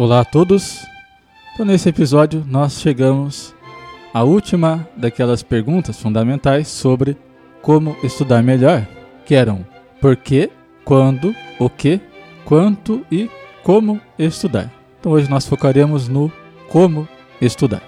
Olá a todos. Então, nesse episódio nós chegamos à última daquelas perguntas fundamentais sobre como estudar melhor, que eram por quê, quando, o que, quanto e como estudar. Então hoje nós focaremos no como estudar.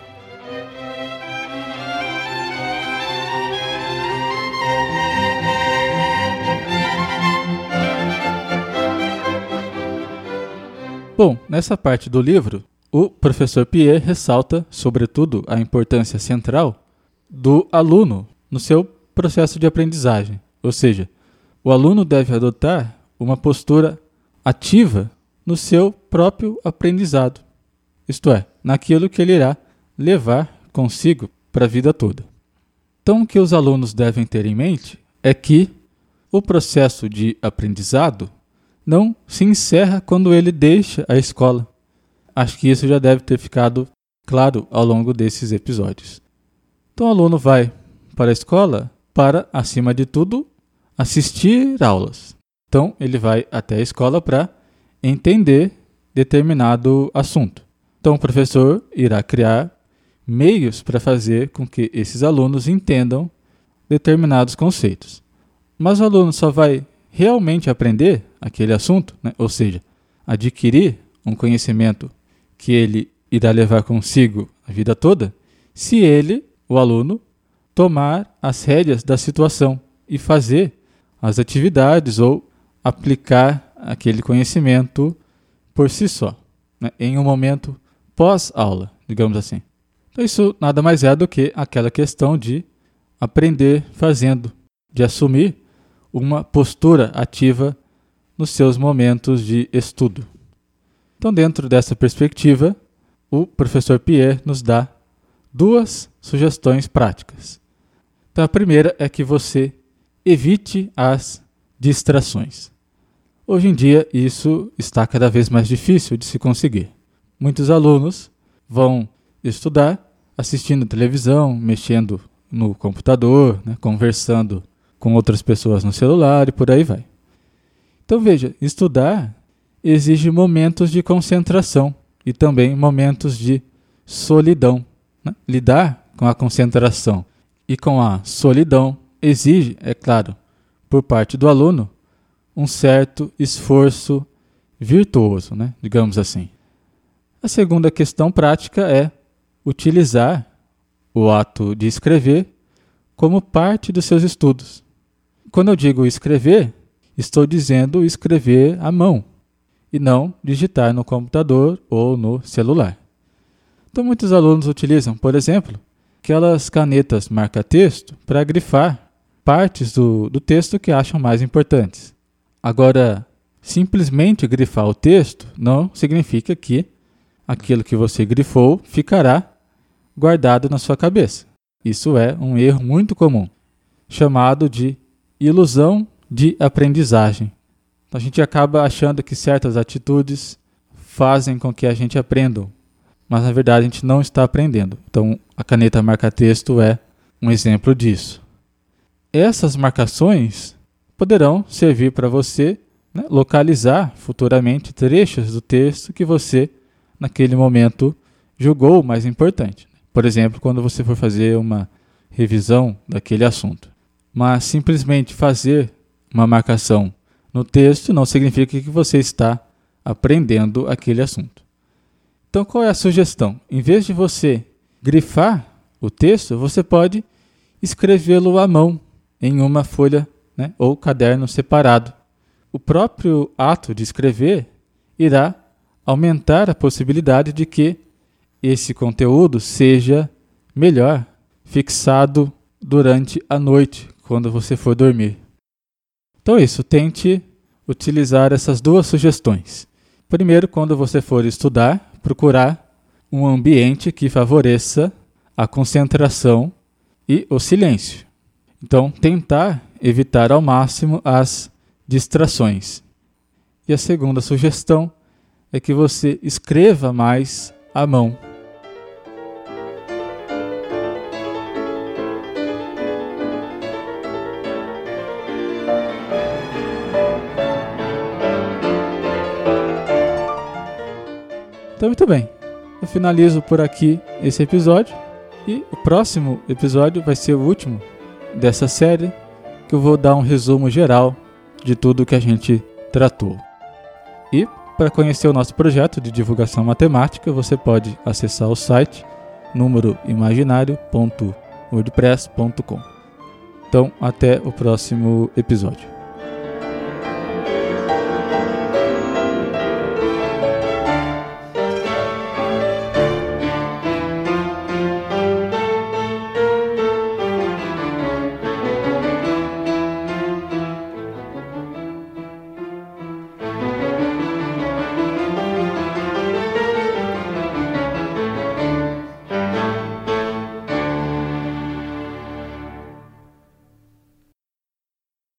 Bom, nessa parte do livro, o professor Pierre ressalta, sobretudo, a importância central do aluno no seu processo de aprendizagem. Ou seja, o aluno deve adotar uma postura ativa no seu próprio aprendizado, isto é, naquilo que ele irá levar consigo para a vida toda. Então, o que os alunos devem ter em mente é que o processo de aprendizado não se encerra quando ele deixa a escola. Acho que isso já deve ter ficado claro ao longo desses episódios. Então o aluno vai para a escola para, acima de tudo, assistir aulas. Então ele vai até a escola para entender determinado assunto. Então o professor irá criar meios para fazer com que esses alunos entendam determinados conceitos. Mas o aluno só vai realmente aprender aquele assunto, ou seja, adquirir um conhecimento que ele irá levar consigo a vida toda, se ele, o aluno, tomar as rédeas da situação e fazer as atividades ou aplicar aquele conhecimento por si só, em um momento pós-aula, digamos assim. Então isso nada mais é do que aquela questão de aprender fazendo, de assumir uma postura ativa nos seus momentos de estudo. Então, dentro dessa perspectiva, o professor Pierre nos dá duas sugestões práticas. Então, a primeira é que você evite as distrações. Hoje em dia, isso está cada vez mais difícil de se conseguir. Muitos alunos vão estudar assistindo televisão, mexendo no computador, conversando com outras pessoas no celular e por aí vai. Então veja, estudar exige momentos de concentração e também momentos de solidão. Lidar com a concentração e com a solidão exige, é claro, por parte do aluno, um certo esforço virtuoso, digamos assim. A segunda questão prática é utilizar o ato de escrever como parte dos seus estudos. Quando eu digo escrever, estou dizendo escrever à mão e não digitar no computador ou no celular. Então, muitos alunos utilizam, por exemplo, aquelas canetas marca-texto para grifar partes do texto que acham mais importantes. Agora, simplesmente grifar o texto não significa que aquilo que você grifou ficará guardado na sua cabeça. Isso é um erro muito comum, chamado de ilusão de aprendizagem. A gente acaba achando que certas atitudes fazem com que a gente aprenda, mas na verdade a gente não está aprendendo. Então a caneta marca-texto é um exemplo disso. Essas marcações poderão servir para você localizar futuramente trechos do texto que você, naquele momento, julgou mais importante. Por exemplo, quando você for fazer uma revisão daquele assunto. Mas simplesmente fazer uma marcação no texto não significa que você está aprendendo aquele assunto. Então, qual é a sugestão? Em vez de você grifar o texto, você pode escrevê-lo à mão em uma folha ou caderno separado. O próprio ato de escrever irá aumentar a possibilidade de que esse conteúdo seja melhor fixado durante a noite, quando você for dormir. Então é isso, tente utilizar essas duas sugestões. Primeiro, quando você for estudar, procurar um ambiente que favoreça a concentração e o silêncio. Então, tentar evitar ao máximo as distrações. E a segunda sugestão é que você escreva mais à mão. Então, muito bem. Eu finalizo por aqui esse episódio. E o próximo episódio vai ser o último dessa série, que eu vou dar um resumo geral de tudo que a gente tratou. E para conhecer o nosso projeto de divulgação matemática, você pode acessar o site numeroimaginário.wordpress.com. Então, até o próximo episódio.